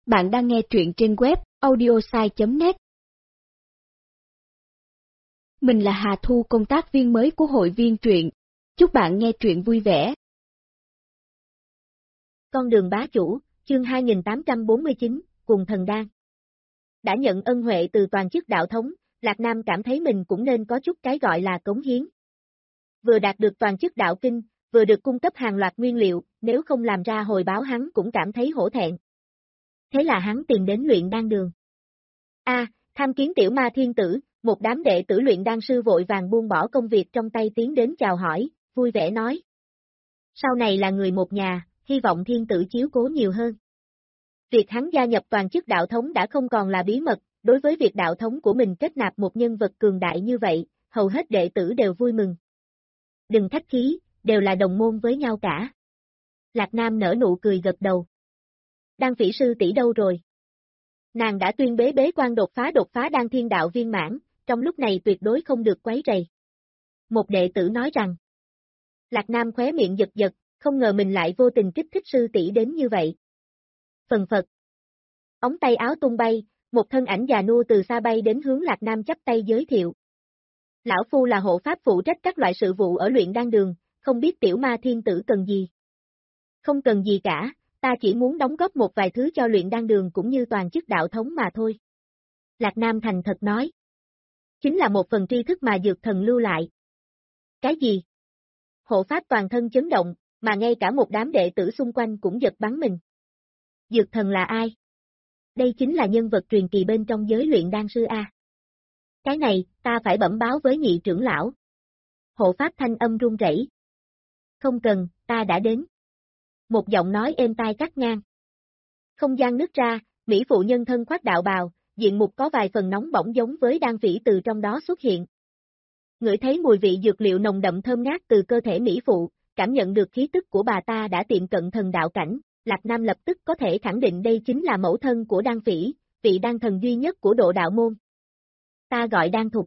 Bạn đang nghe truyện trên web audiosai.net. Mình là Hà Thu, công tác viên mới của hội viên truyện. Chúc bạn nghe truyện vui vẻ. Con đường bá chủ, chương 2849, cùng thần đan. Đã nhận ân huệ từ toàn chức đạo thống, Lạc Nam cảm thấy mình cũng nên có chút cái gọi là cống hiến. Vừa đạt được toàn chức đạo kinh, vừa được cung cấp hàng loạt nguyên liệu, nếu không làm ra hồi báo hắn cũng cảm thấy hổ thẹn. Thế là hắn tìm đến luyện đan đường. Tham kiến tiểu ma thiên tử, một đám đệ tử luyện đan sư vội vàng buông bỏ công việc trong tay tiến đến chào hỏi, vui vẻ nói. Sau này là người một nhà, hy vọng thiên tử chiếu cố nhiều hơn. Việc hắn gia nhập toàn chức đạo thống đã không còn là bí mật, đối với việc đạo thống của mình kết nạp một nhân vật cường đại như vậy, hầu hết đệ tử đều vui mừng. Đừng khách khí, đều là đồng môn với nhau cả. Lạc Nam nở nụ cười gật đầu. Đan phỉ sư tỷ đâu rồi? Nàng đã tuyên bế quan đột phá đan thiên đạo viên mãn, trong lúc này tuyệt đối không được quấy rầy. Một đệ tử nói rằng. Lạc Nam khóe miệng giật giật, không ngờ mình lại vô tình kích thích sư tỷ đến như vậy. Phần phật. Ống tay áo tung bay, một thân ảnh già nua từ xa bay đến hướng Lạc Nam chắp tay giới thiệu. Lão phu là hộ pháp phụ trách các loại sự vụ ở luyện đan đường, không biết tiểu ma thiên tử cần gì. Không cần gì cả, ta chỉ muốn đóng góp một vài thứ cho luyện đan đường cũng như toàn chức đạo thống mà thôi. Lạc Nam thành thật nói. Chính là một phần tri thức mà dược thần lưu lại. Cái gì? Hộ pháp toàn thân chấn động, mà ngay cả một đám đệ tử xung quanh cũng giật bắn mình. Dược thần là ai? Đây chính là nhân vật truyền kỳ bên trong giới luyện đan sư A. Cái này, ta phải bẩm báo với nhị trưởng lão. Hộ pháp thanh âm run rẩy. Không cần, ta đã đến. Một giọng nói êm tai cắt ngang. Không gian nứt ra, mỹ phụ nhân thân khoác đạo bào, diện mục có vài phần nóng bỏng giống với đan phỉ từ trong đó xuất hiện. Ngửi thấy mùi vị dược liệu nồng đậm thơm ngát từ cơ thể mỹ phụ, cảm nhận được khí tức của bà ta đã tiệm cận thần đạo cảnh, Lạc Nam lập tức có thể khẳng định đây chính là mẫu thân của đan phỉ, vị đan thần duy nhất của độ đạo môn. Ta gọi Đan Thục.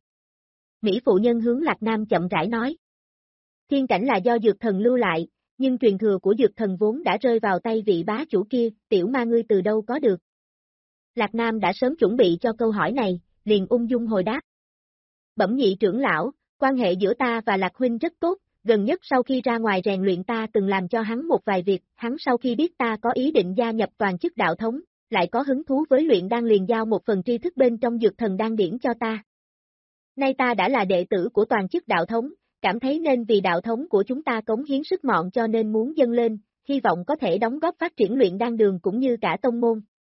Mỹ phụ nhân hướng Lạc Nam chậm rãi nói. Thiên cảnh là do dược thần lưu lại, nhưng truyền thừa của dược thần vốn đã rơi vào tay vị bá chủ kia, tiểu ma ngươi từ đâu có được. Lạc Nam đã sớm chuẩn bị cho câu hỏi này, liền ung dung hồi đáp. Bẩm nhị trưởng lão, quan hệ giữa ta và Lạc huynh rất tốt, gần nhất sau khi ra ngoài rèn luyện ta từng làm cho hắn một vài việc, hắn sau khi biết ta có ý định gia nhập toàn chức đạo thống, lại có hứng thú với luyện đan liền giao một phần tri thức bên trong dược thần đan điển cho ta. Nay ta đã là đệ tử của toàn chức đạo thống, cảm thấy nên vì đạo thống của chúng ta cống hiến sức mọn cho nên muốn dâng lên, hy vọng có thể đóng góp phát triển luyện đan đường cũng như cả tông môn.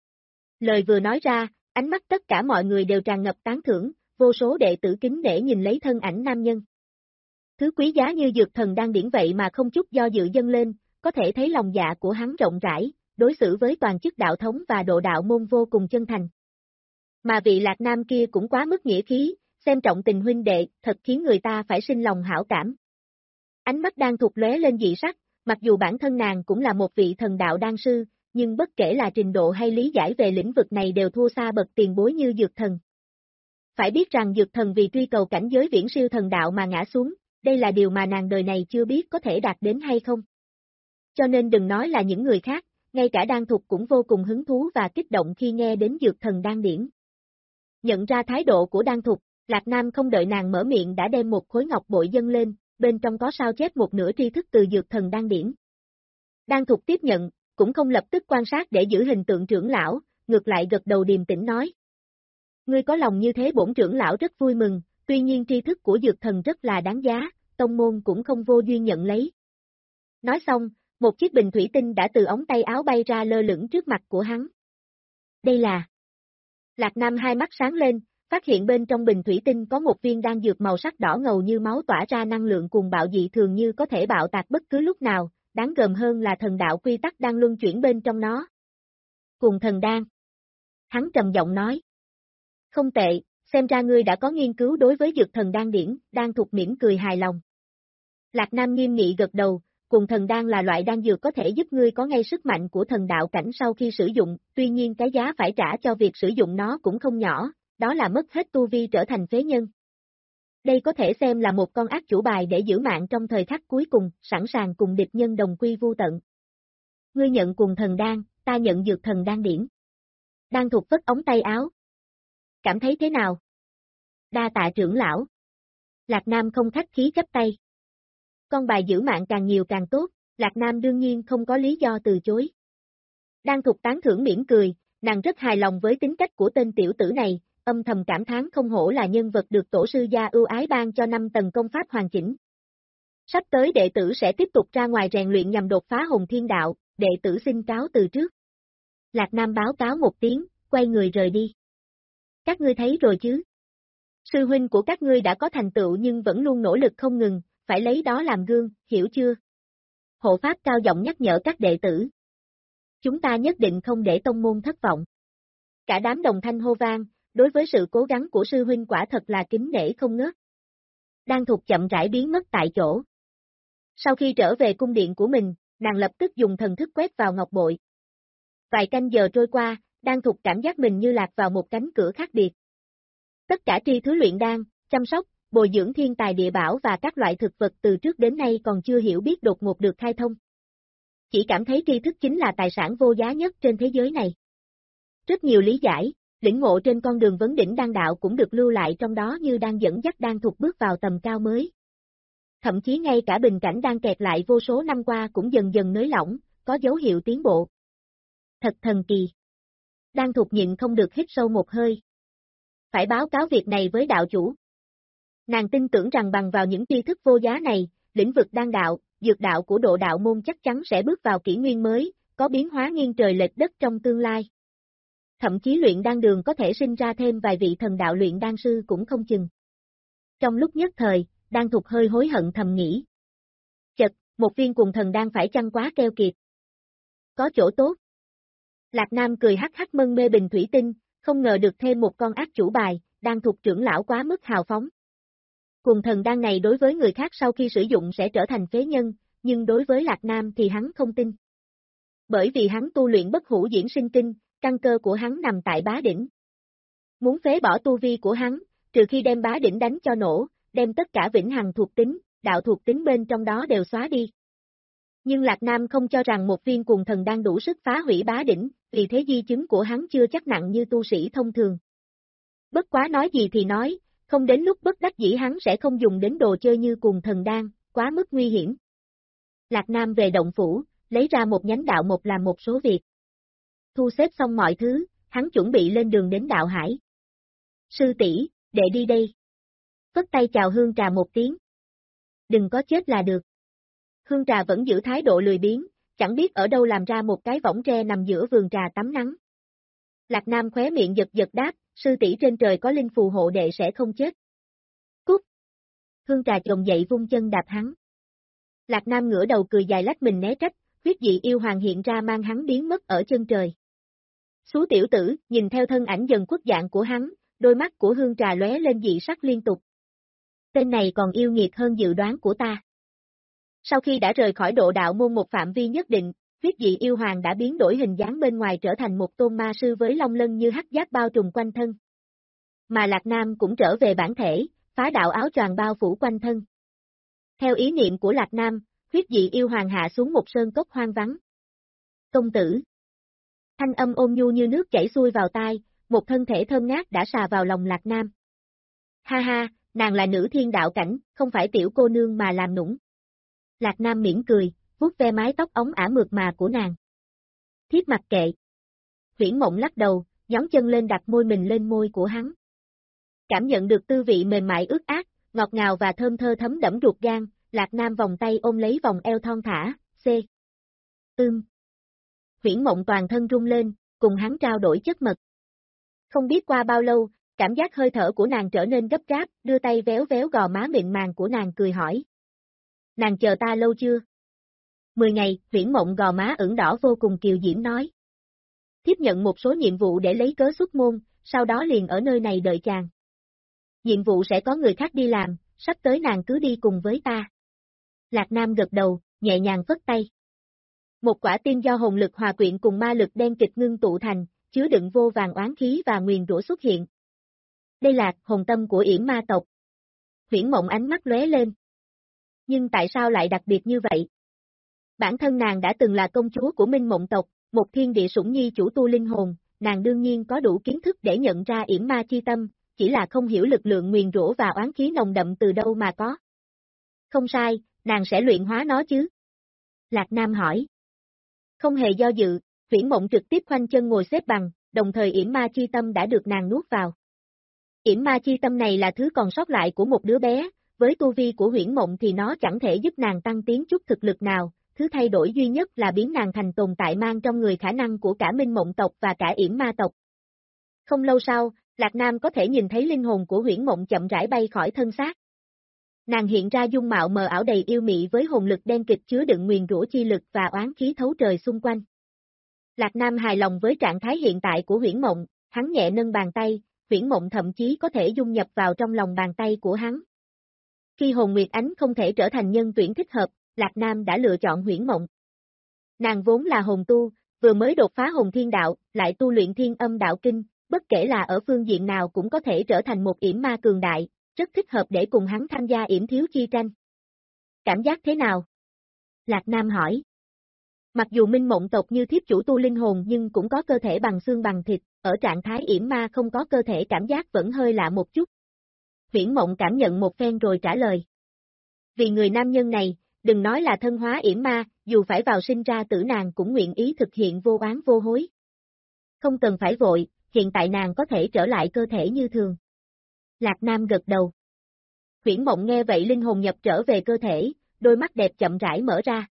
Lời vừa nói ra, ánh mắt tất cả mọi người đều tràn ngập tán thưởng, vô số đệ tử kính nể nhìn lấy thân ảnh nam nhân. Thứ quý giá như dược thần đan điển vậy mà không chút do dự dâng lên, có thể thấy lòng dạ của hắn rộng rãi, đối xử với toàn chức đạo thống và độ đạo môn vô cùng chân thành. Mà vị Lạc Nam kia cũng quá mức nghĩa khí, xem trọng tình huynh đệ, thật khiến người ta phải sinh lòng hảo cảm. Ánh mắt Đan Thục lóe lên dị sắc, mặc dù bản thân nàng cũng là một vị thần đạo đan sư, nhưng bất kể là trình độ hay lý giải về lĩnh vực này đều thua xa bậc tiền bối như dược thần. Phải biết rằng dược thần vì truy cầu cảnh giới viễn siêu thần đạo mà ngã xuống, đây là điều mà nàng đời này chưa biết có thể đạt đến hay không. Cho nên đừng nói là những người khác, ngay cả Đan Thục cũng vô cùng hứng thú và kích động khi nghe đến dược thần đan điển. Nhận ra thái độ của Đan Thục, Lạc Nam không đợi nàng mở miệng đã đem một khối ngọc bội dâng lên, bên trong có sao chép một nửa tri thức từ dược thần đan điển. Đan Thục tiếp nhận, cũng không lập tức quan sát để giữ hình tượng trưởng lão, ngược lại gật đầu điềm tĩnh nói. Ngươi có lòng như thế bổn trưởng lão rất vui mừng, tuy nhiên tri thức của dược thần rất là đáng giá, tông môn cũng không vô duyên nhận lấy. Nói xong, một chiếc bình thủy tinh đã từ ống tay áo bay ra lơ lửng trước mặt của hắn. Đây là... Lạc Nam hai mắt sáng lên, phát hiện bên trong bình thủy tinh có một viên đan dược màu sắc đỏ ngầu như máu tỏa ra năng lượng cuồng bạo dị thường như có thể bạo tạc bất cứ lúc nào, đáng gờm hơn là thần đạo quy tắc đang luân chuyển bên trong nó. Cùng thần đan. Hắn trầm giọng nói. Không tệ, xem ra ngươi đã có nghiên cứu đối với dược thần đan điển, Đan Thục mỉm cười hài lòng. Lạc Nam nghiêm nghị gật đầu, cùng thần đan là loại đan dược có thể giúp ngươi có ngay sức mạnh của thần đạo cảnh sau khi sử dụng, tuy nhiên cái giá phải trả cho việc sử dụng nó cũng không nhỏ, đó là mất hết tu vi trở thành phế nhân. Đây có thể xem là một con ác chủ bài để giữ mạng trong thời khắc cuối cùng, sẵn sàng cùng địch nhân đồng quy vu tận. Ngươi nhận cùng thần đan, ta nhận dược thần đan điển. Đan Thục vất ống tay áo. Cảm thấy thế nào? Đa tạ trưởng lão. Lạc Nam không khách khí chắp tay. Con bài giữ mạng càng nhiều càng tốt, Lạc Nam đương nhiên không có lý do từ chối. Đan Thục tán thưởng mỉm cười, nàng rất hài lòng với tính cách của tên tiểu tử này, âm thầm cảm thán không hổ là nhân vật được tổ sư gia ưu ái ban cho 5 tầng công pháp hoàn chỉnh. Sắp tới đệ tử sẽ tiếp tục ra ngoài rèn luyện nhằm đột phá hồn thiên đạo, đệ tử xin cáo từ trước. Lạc Nam báo cáo một tiếng, quay người rời đi. Các ngươi thấy rồi chứ? Sư huynh của các ngươi đã có thành tựu nhưng vẫn luôn nỗ lực không ngừng, phải lấy đó làm gương, hiểu chưa? Hộ pháp cao giọng nhắc nhở các đệ tử. Chúng ta nhất định không để tông môn thất vọng. Cả đám đồng thanh hô vang, đối với sự cố gắng của sư huynh quả thật là kính nể không ngớt. Đan Thục chậm rãi biến mất tại chỗ. Sau khi trở về cung điện của mình, nàng lập tức dùng thần thức quét vào ngọc bội. Vài canh giờ trôi qua, Đan Thục cảm giác mình như lạc vào một cánh cửa khác biệt. Tất cả tri thứ luyện đan, chăm sóc, bồi dưỡng thiên tài địa bảo và các loại thực vật từ trước đến nay còn chưa hiểu biết đột ngột được khai thông. Chỉ cảm thấy tri thức chính là tài sản vô giá nhất trên thế giới này. Rất nhiều lý giải, lĩnh ngộ trên con đường vấn đỉnh đan đạo cũng được lưu lại trong đó như đang dẫn dắt Đan Thục bước vào tầm cao mới. Thậm chí ngay cả bình cảnh đang kẹt lại vô số năm qua cũng dần dần nới lỏng, có dấu hiệu tiến bộ. Thật thần kỳ. Đan Thục nhịn không được hít sâu một hơi. Phải báo cáo việc này với đạo chủ. Nàng tin tưởng rằng bằng vào những tri thức vô giá này, lĩnh vực đan đạo, dược đạo của độ đạo môn chắc chắn sẽ bước vào kỷ nguyên mới, có biến hóa nghiêng trời lệch đất trong tương lai. Thậm chí luyện đan đường có thể sinh ra thêm vài vị thần đạo luyện đan sư cũng không chừng. Trong lúc nhất thời, Đan Thục hơi hối hận thầm nghĩ. Chật, một viên cùng thần đan phải chăng quá keo kiệt. Có chỗ tốt. Lạc Nam cười hắc hắc mân mê bình thủy tinh, không ngờ được thêm một con ác chủ bài, Đan Thục trưởng lão quá mức hào phóng. Cùng thần đan này đối với người khác sau khi sử dụng sẽ trở thành phế nhân, nhưng đối với Lạc Nam thì hắn không tin. Bởi vì hắn tu luyện bất hủ diễn sinh kinh, căn cơ của hắn nằm tại bá đỉnh. Muốn phế bỏ tu vi của hắn, trừ khi đem bá đỉnh đánh cho nổ, đem tất cả vĩnh hằng thuộc tính, đạo thuộc tính bên trong đó đều xóa đi. Nhưng Lạc Nam không cho rằng một viên cùng thần đan đủ sức phá hủy bá đỉnh, vì thế di chứng của hắn chưa chắc nặng như tu sĩ thông thường. Bất quá nói gì thì nói, không đến lúc bất đắc dĩ hắn sẽ không dùng đến đồ chơi như cùng thần đan, quá mức nguy hiểm. Lạc Nam về động phủ, lấy ra một nhánh đạo một làm một số việc. Thu xếp xong mọi thứ, hắn chuẩn bị lên đường đến đạo hải. Sư tỷ, đệ đi đây. Phất tay chào Hương Trà một tiếng. Đừng có chết là được. Hương Trà vẫn giữ thái độ lười biếng, chẳng biết ở đâu làm ra một cái võng tre nằm giữa vườn trà tắm nắng. Lạc Nam khóe miệng giật giật đáp, sư tỷ trên trời có linh phù hộ đệ sẽ không chết. Cút! Hương Trà chồng dậy vung chân đạp hắn. Lạc Nam ngửa đầu cười dài lách mình né trách, huyết dị yêu hoàng hiện ra mang hắn biến mất ở chân trời. Xú tiểu tử, nhìn theo thân ảnh dần khuất dạng của hắn, đôi mắt của Hương Trà lóe lên dị sắc liên tục. Tên này còn yêu nghiệt hơn dự đoán của ta. Sau khi đã rời khỏi độ đạo môn một phạm vi nhất định, huyết dị yêu hoàng đã biến đổi hình dáng bên ngoài trở thành một tôn ma sư với long lân như hắc giáp bao trùm quanh thân. Mà Lạc Nam cũng trở về bản thể, phá đạo áo choàng bao phủ quanh thân. Theo ý niệm của Lạc Nam, huyết dị yêu hoàng hạ xuống một sơn cốc hoang vắng. Công tử. Thanh âm ôn nhu như nước chảy xuôi vào tai, một thân thể thơm ngát đã xà vào lòng Lạc Nam. Ha ha, nàng là nữ thiên đạo cảnh, không phải tiểu cô nương mà làm nũng. Lạc Nam mỉm cười, vuốt ve mái tóc óng ả mượt mà của nàng. Thiếp mặc kệ. Huyễn Mộng lắc đầu, nhón chân lên đặt môi mình lên môi của hắn. Cảm nhận được tư vị mềm mại ướt át, ngọt ngào và thơm thơ thấm đẫm ruột gan, Lạc Nam vòng tay ôm lấy vòng eo thon thả, c. Huyễn Mộng toàn thân rung lên, cùng hắn trao đổi chất mật. Không biết qua bao lâu, cảm giác hơi thở của nàng trở nên gấp gáp, đưa tay véo véo gò má mịn màng của nàng cười hỏi. Nàng chờ ta lâu chưa? 10 ngày, Huyễn Mộng gò má ửng đỏ vô cùng kiều diễm nói. Thiếp nhận một số nhiệm vụ để lấy cớ xuất môn, sau đó liền ở nơi này đợi chàng. Nhiệm vụ sẽ có người khác đi làm, sắp tới nàng cứ đi cùng với ta. Lạc Nam gật đầu, nhẹ nhàng phất tay. Một quả tim do hồn lực hòa quyện cùng ma lực đen kịch ngưng tụ thành, chứa đựng vô vàng oán khí và nguyền rủa xuất hiện. Đây là hồn tâm của yểm ma tộc. Huyễn Mộng ánh mắt lóe lên. Nhưng tại sao lại đặc biệt như vậy? Bản thân nàng đã từng là công chúa của Minh Mộng tộc, một thiên địa sủng nhi chủ tu linh hồn, nàng đương nhiên có đủ kiến thức để nhận ra yểm ma chi tâm, chỉ là không hiểu lực lượng nguyền rủa và oán khí nồng đậm từ đâu mà có. Không sai, nàng sẽ luyện hóa nó chứ? Lạc Nam hỏi. Không hề do dự, Huyễn Mộng trực tiếp khoanh chân ngồi xếp bằng, đồng thời yểm ma chi tâm đã được nàng nuốt vào. Yểm ma chi tâm này là thứ còn sót lại của một đứa bé, với tu vi của Huyễn Mộng thì nó chẳng thể giúp nàng tăng tiến chút thực lực nào, thứ thay đổi duy nhất là biến nàng thành tồn tại mang trong người khả năng của cả Minh Mộng tộc và cả yểm ma tộc. Không lâu sau, Lạc Nam có thể nhìn thấy linh hồn của Huyễn Mộng chậm rãi bay khỏi thân xác. Nàng hiện ra dung mạo mờ ảo đầy yêu mị với hồn lực đen kịch chứa đựng nguyền rủa chi lực và oán khí thấu trời xung quanh. Lạc Nam hài lòng với trạng thái hiện tại của Huyễn Mộng, hắn nhẹ nâng bàn tay, Huyễn Mộng thậm chí có thể dung nhập vào trong lòng bàn tay của hắn. Khi hồn Nguyệt Ánh không thể trở thành nhân tuyển thích hợp, Lạc Nam đã lựa chọn Huyễn Mộng. Nàng vốn là hồn tu, vừa mới đột phá hồn thiên đạo, lại tu luyện thiên âm đạo kinh, bất kể là ở phương diện nào cũng có thể trở thành một yểm ma cường đại, rất thích hợp để cùng hắn tham gia yểm thiếu chi tranh. Cảm giác thế nào? Lạc Nam hỏi. Mặc dù Minh Mộng tộc như thiếp chủ tu linh hồn nhưng cũng có cơ thể bằng xương bằng thịt, ở trạng thái yểm ma không có cơ thể cảm giác vẫn hơi lạ một chút. Huyễn Mộng cảm nhận một phen rồi trả lời. Vì người nam nhân này, đừng nói là thân hóa yểm ma, dù phải vào sinh ra tử nàng cũng nguyện ý thực hiện vô oán vô hối. Không cần phải vội, hiện tại nàng có thể trở lại cơ thể như thường. Lạc Nam gật đầu. Huyễn Mộng nghe vậy linh hồn nhập trở về cơ thể, đôi mắt đẹp chậm rãi mở ra.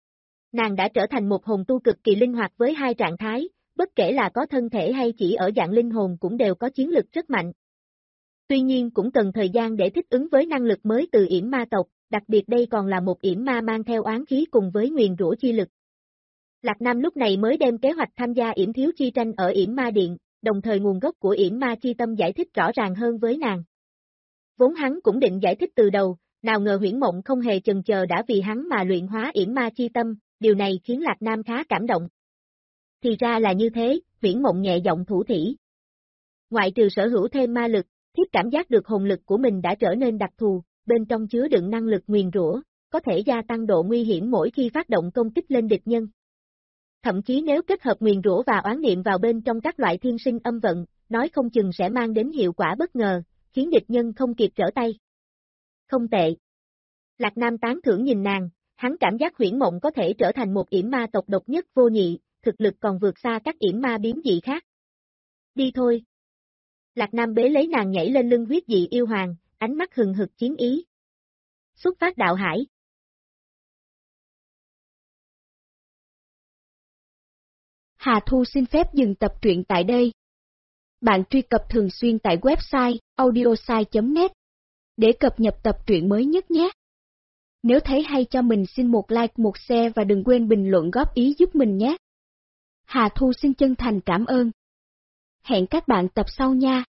Nàng đã trở thành một hồn tu cực kỳ linh hoạt với hai trạng thái, bất kể là có thân thể hay chỉ ở dạng linh hồn cũng đều có chiến lực rất mạnh. Tuy nhiên cũng cần thời gian để thích ứng với năng lực mới từ yểm ma tộc, đặc biệt đây còn là một yểm ma mang theo oán khí cùng với nguyền rủa chi lực. Lạc Nam lúc này mới đem kế hoạch tham gia yểm thiếu chi tranh ở yểm ma điện, đồng thời nguồn gốc của yểm ma chi tâm giải thích rõ ràng hơn với nàng. Vốn hắn cũng định giải thích từ đầu, nào ngờ Huyễn Mộng không hề chần chờ đã vì hắn mà luyện hóa yểm ma chi tâm, điều này khiến Lạc Nam khá cảm động. Thì ra là như thế, Huyễn Mộng nhẹ giọng thủ thỉ. Ngoại trừ sở hữu thêm ma lực, thiếp cảm giác được hồn lực của mình đã trở nên đặc thù, bên trong chứa đựng năng lực nguyền rủa, có thể gia tăng độ nguy hiểm mỗi khi phát động công kích lên địch nhân. Thậm chí nếu kết hợp nguyền rủa và oán niệm vào bên trong các loại thiên sinh âm vận, nói không chừng sẽ mang đến hiệu quả bất ngờ, khiến địch nhân không kịp trở tay. Không tệ. Lạc Nam tán thưởng nhìn nàng, hắn cảm giác Huyễn Mộng có thể trở thành một yểm ma tộc độc nhất vô nhị, thực lực còn vượt xa các yểm ma biến dị khác. Đi thôi. Lạc Nam bế lấy nàng nhảy lên lưng huyết dị yêu hoàng, ánh mắt hừng hực chiến ý. Xuất phát đạo hải. Hà Thu xin phép dừng tập truyện tại đây. Bạn truy cập thường xuyên tại website audiosai.net để cập nhật tập truyện mới nhất nhé. Nếu thấy hay cho mình xin một like, một share và đừng quên bình luận góp ý giúp mình nhé. Hà Thu xin chân thành cảm ơn. Hẹn các bạn tập sau nha.